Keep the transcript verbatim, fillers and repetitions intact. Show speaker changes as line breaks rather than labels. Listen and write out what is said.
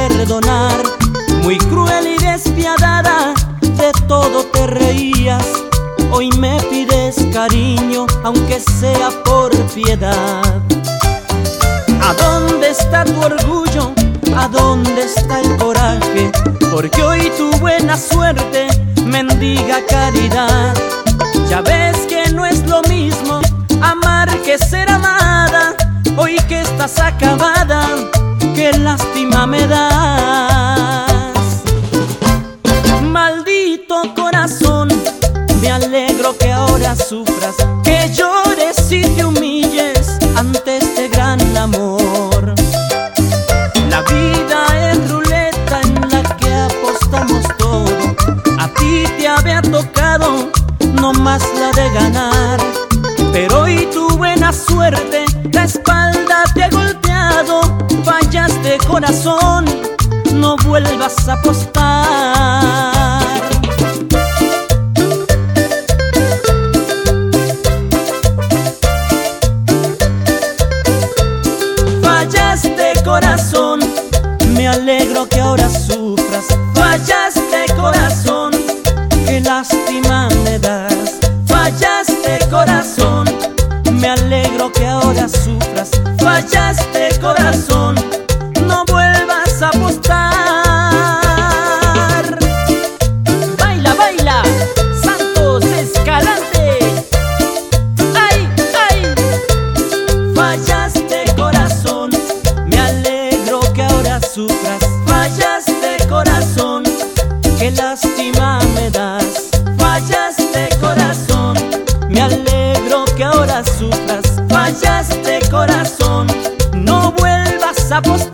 perdonar. Muy cruel y despiadada, de todo te reías. Hoy me pides cariño, aunque sea por piedad. ¿A dónde está tu orgullo? ¿A dónde está el coraje? Porque hoy tu buena suerte mendiga caridad. Ya ves que no es lo mismo amar que ser amada. Hoy que estás acabada, qué lástima me das. Maldito corazón, me alegro que ahora sufras, que llores y te humilles ante este gran amor. La vida es ruleta en la que apostamos todo. A ti te había tocado no más la de ganar, pero hoy tu buena suerte la espalda te ha golpeado. Fallaste corazón, no vuelvas a apostar. Fallaste corazón, me alegro que ahora sufras. Fallaste corazón, qué lástima me das. Fallaste corazón, me alegro que ahora sufras. Fallaste corazón, no vuelvas a apostar. Baila, baila, Santos Escalante. Ay, ay. Fallaste corazón, me alegro que ahora sufras. Fallaste corazón, qué lástima me das. Fallaste corazón, me alegro que ahora sufras. Fallaste corazón, no vuelvas a apostar.